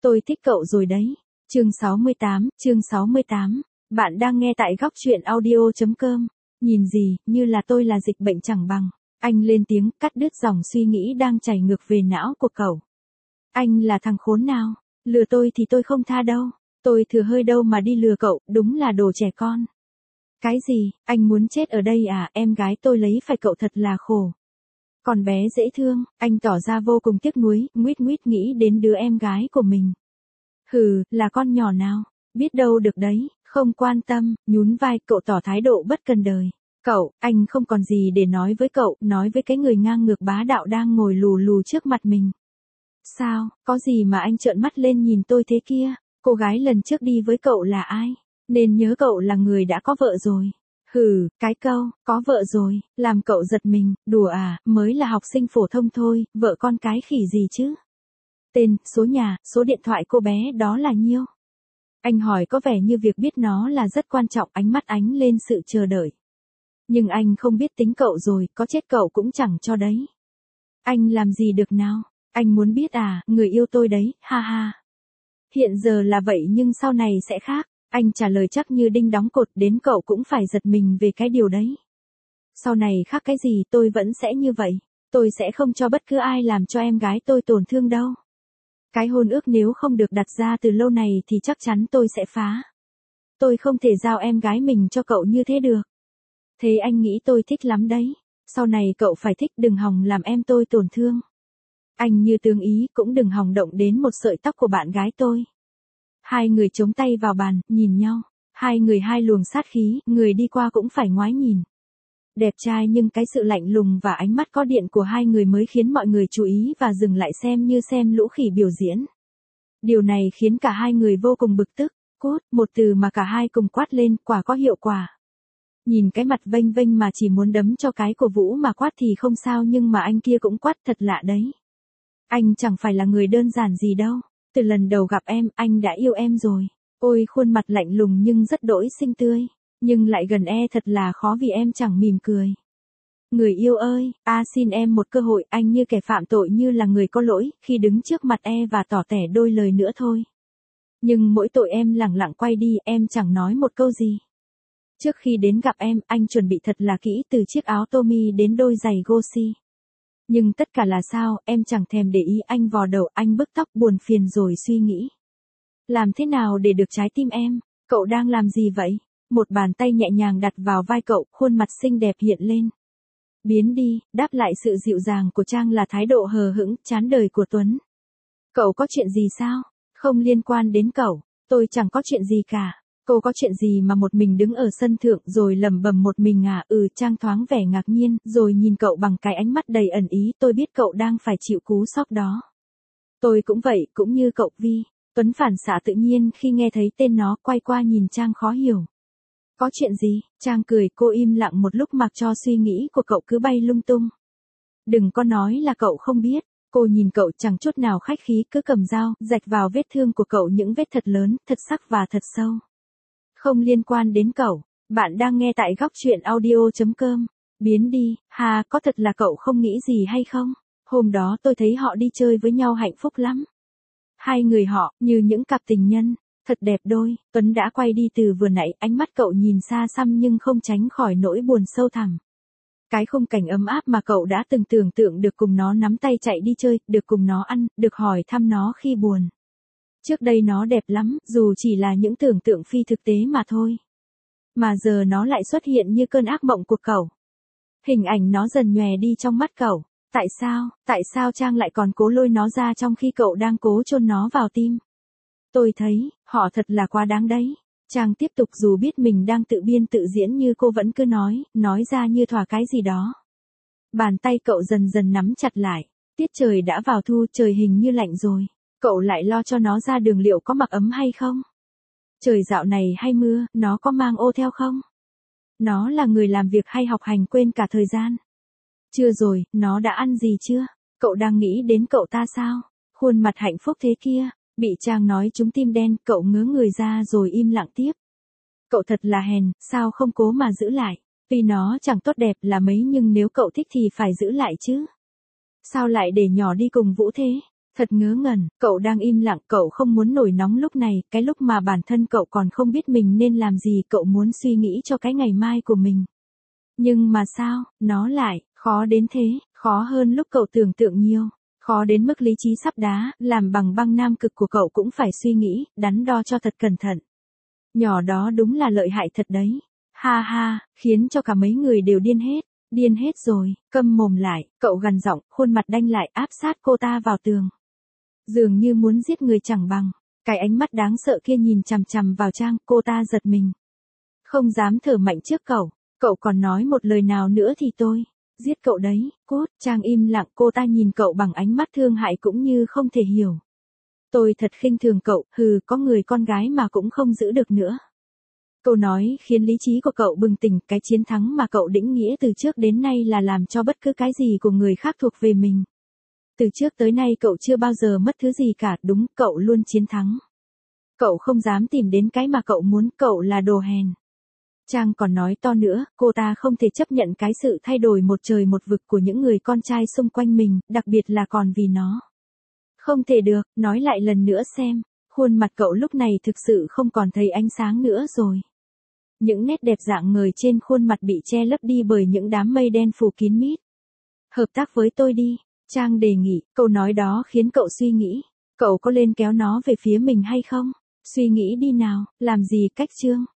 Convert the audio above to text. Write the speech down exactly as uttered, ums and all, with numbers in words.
Tôi thích cậu rồi đấy. Chương sáu mươi tám, chương sáu mươi tám. Bạn đang nghe tại góc truyện audio chấm com. Nhìn gì, như là tôi là dịch bệnh chẳng bằng. Anh lên tiếng cắt đứt dòng suy nghĩ đang chảy ngược về não của cậu. Anh là thằng khốn nào? Lừa tôi thì tôi không tha đâu. Tôi thừa hơi đâu mà đi lừa cậu, đúng là đồ trẻ con. Cái gì, anh muốn chết ở đây à? Em gái tôi lấy phải cậu thật là khổ. Còn bé dễ thương, anh tỏ ra vô cùng tiếc nuối, nguýt nguýt nghĩ đến đứa em gái của mình. Hừ, là con nhỏ nào, biết đâu được đấy, không quan tâm, nhún vai, cậu tỏ thái độ bất cần đời. Cậu, anh không còn gì để nói với cậu, nói với cái người ngang ngược bá đạo đang ngồi lù lù trước mặt mình. Sao, có gì mà anh trợn mắt lên nhìn tôi thế kia? Cô gái lần trước đi với cậu là ai? Nên nhớ cậu là người đã có vợ rồi. Hừ, cái câu, có vợ rồi, làm cậu giật mình, đùa à, mới là học sinh phổ thông thôi, vợ con cái khỉ gì chứ? Tên, số nhà, số điện thoại cô bé đó là nhiêu? Anh hỏi có vẻ như việc biết nó là rất quan trọng, ánh mắt ánh lên sự chờ đợi. Nhưng anh không biết tính cậu rồi, có chết cậu cũng chẳng cho đấy. Anh làm gì được nào? Anh muốn biết à, người yêu tôi đấy, ha ha. Hiện giờ là vậy nhưng sau này sẽ khác. Anh trả lời chắc như đinh đóng cột, đến cậu cũng phải giật mình về cái điều đấy. Sau này khác cái gì, tôi vẫn sẽ như vậy. Tôi sẽ không cho bất cứ ai làm cho em gái tôi tổn thương đâu. Cái hôn ước nếu không được đặt ra từ lâu này thì chắc chắn tôi sẽ phá. Tôi không thể giao em gái mình cho cậu như thế được. Thế anh nghĩ tôi thích lắm đấy. Sau này cậu phải thích, đừng hòng làm em tôi tổn thương. Anh như tương ý, cũng đừng hòng động đến một sợi tóc của bạn gái tôi. Hai người chống tay vào bàn, nhìn nhau. Hai người hai luồng sát khí, người đi qua cũng phải ngoái nhìn. Đẹp trai nhưng cái sự lạnh lùng và ánh mắt có điện của hai người mới khiến mọi người chú ý và dừng lại xem như xem lũ khỉ biểu diễn. Điều này khiến cả hai người vô cùng bực tức. Cút, một từ mà cả hai cùng quát lên, quả có hiệu quả. Nhìn cái mặt vênh vênh mà chỉ muốn đấm cho cái của Vũ mà quát thì không sao, nhưng mà anh kia cũng quát, thật lạ đấy. Anh chẳng phải là người đơn giản gì đâu. Từ lần đầu gặp em, anh đã yêu em rồi. Ôi, khuôn mặt lạnh lùng nhưng rất đỗi xinh tươi. Nhưng lại gần e thật là khó vì em chẳng mỉm cười. Người yêu ơi, a xin em một cơ hội, anh như kẻ phạm tội, như là người có lỗi, khi đứng trước mặt e và tỏ tẻ đôi lời nữa thôi. Nhưng mỗi tội em lẳng lặng quay đi, em chẳng nói một câu gì. Trước khi đến gặp em, anh chuẩn bị thật là kỹ, từ chiếc áo Tommy đến đôi giày Gucci. Nhưng tất cả là sao, em chẳng thèm để ý, anh vò đầu, anh bứt tóc buồn phiền rồi suy nghĩ. Làm thế nào để được trái tim em? Cậu đang làm gì vậy? Một bàn tay nhẹ nhàng đặt vào vai cậu, khuôn mặt xinh đẹp hiện lên. Biến đi, đáp lại sự dịu dàng của Trang là thái độ hờ hững, chán đời của Tuấn. Cậu có chuyện gì sao? Không liên quan đến cậu, tôi chẳng có chuyện gì cả. Cô có chuyện gì mà một mình đứng ở sân thượng rồi lẩm bẩm một mình à? Ừ, Trang thoáng vẻ ngạc nhiên, rồi nhìn cậu bằng cái ánh mắt đầy ẩn ý, tôi biết cậu đang phải chịu cú sốc đó. Tôi cũng vậy, cũng như cậu Vi. Tuấn phản xạ tự nhiên khi nghe thấy tên nó, quay qua nhìn Trang khó hiểu. Có chuyện gì? Trang cười, cô im lặng một lúc mặc cho suy nghĩ của cậu cứ bay lung tung. Đừng có nói là cậu không biết. Cô nhìn cậu chẳng chút nào khách khí, cứ cầm dao, rạch vào vết thương của cậu những vết thật lớn, thật sắc và thật sâu. Không liên quan đến cậu. Bạn đang nghe tại góc truyện audio chấm com. Biến đi, hà, có thật là cậu không nghĩ gì hay không? Hôm đó tôi thấy họ đi chơi với nhau hạnh phúc lắm. Hai người họ, như những cặp tình nhân, thật đẹp đôi. Tuấn đã quay đi từ vừa nãy, ánh mắt cậu nhìn xa xăm nhưng không tránh khỏi nỗi buồn sâu thẳm. Cái khung cảnh ấm áp mà cậu đã từng tưởng tượng được cùng nó nắm tay chạy đi chơi, được cùng nó ăn, được hỏi thăm nó khi buồn. Trước đây nó đẹp lắm, dù chỉ là những tưởng tượng phi thực tế mà thôi. Mà giờ nó lại xuất hiện như cơn ác mộng của cậu. Hình ảnh nó dần nhòe đi trong mắt cậu. Tại sao, tại sao Trang lại còn cố lôi nó ra trong khi cậu đang cố chôn nó vào tim? Tôi thấy, họ thật là quá đáng đấy. Trang tiếp tục, dù biết mình đang tự biên tự diễn như cô vẫn cứ nói, nói ra như thỏa cái gì đó. Bàn tay cậu dần dần nắm chặt lại. Tiết trời đã vào thu, trời hình như lạnh rồi. Cậu lại lo cho nó ra đường liệu có mặc ấm hay không? Trời dạo này hay mưa, nó có mang ô theo không? Nó là người làm việc hay học hành quên cả thời gian? Chưa rồi, nó đã ăn gì chưa? Cậu đang nghĩ đến cậu ta sao? Khuôn mặt hạnh phúc thế kia, bị Trang nói trúng tim đen, cậu ngớ người ra rồi im lặng tiếp. Cậu thật là hèn, sao không cố mà giữ lại? Tuy nó chẳng tốt đẹp là mấy nhưng nếu cậu thích thì phải giữ lại chứ. Sao lại để nhỏ đi cùng Vũ thế? Thật ngớ ngẩn, cậu đang im lặng, cậu không muốn nổi nóng lúc này, cái lúc mà bản thân cậu còn không biết mình nên làm gì, cậu muốn suy nghĩ cho cái ngày mai của mình. Nhưng mà sao, nó lại, khó đến thế, khó hơn lúc cậu tưởng tượng nhiều. Khó đến mức lý trí sắp đá, làm bằng băng nam cực của cậu cũng phải suy nghĩ, đắn đo cho thật cẩn thận. Nhỏ đó đúng là lợi hại thật đấy. Ha ha, khiến cho cả mấy người đều điên hết. Điên hết rồi, câm mồm lại, cậu gằn giọng, khuôn mặt đanh lại áp sát cô ta vào tường. Dường như muốn giết người chẳng bằng. Cái ánh mắt đáng sợ kia nhìn chằm chằm vào Trang, cô ta giật mình. Không dám thở mạnh trước cậu, cậu còn nói một lời nào nữa thì tôi giết cậu đấy, cốt. Trang im lặng, cô ta nhìn cậu bằng ánh mắt thương hại cũng như không thể hiểu. Tôi thật khinh thường cậu, hừ, có người con gái mà cũng không giữ được nữa. Câu nói khiến lý trí của cậu bừng tỉnh, cái chiến thắng mà cậu định nghĩa từ trước đến nay là làm cho bất cứ cái gì của người khác thuộc về mình. Từ trước tới nay cậu chưa bao giờ mất thứ gì cả, đúng, cậu luôn chiến thắng. Cậu không dám tìm đến cái mà cậu muốn, cậu là đồ hèn. Trang còn nói to nữa, cô ta không thể chấp nhận cái sự thay đổi một trời một vực của những người con trai xung quanh mình, đặc biệt là còn vì nó. Không thể được, nói lại lần nữa xem. Khuôn mặt cậu lúc này thực sự không còn thấy ánh sáng nữa rồi. Những nét đẹp rạng ngời trên khuôn mặt bị che lấp đi bởi những đám mây đen phủ kín mít. Hợp tác với tôi đi, Trang đề nghị, câu nói đó khiến cậu suy nghĩ. Cậu có lên kéo nó về phía mình hay không? Suy nghĩ đi nào, làm gì cách Trương?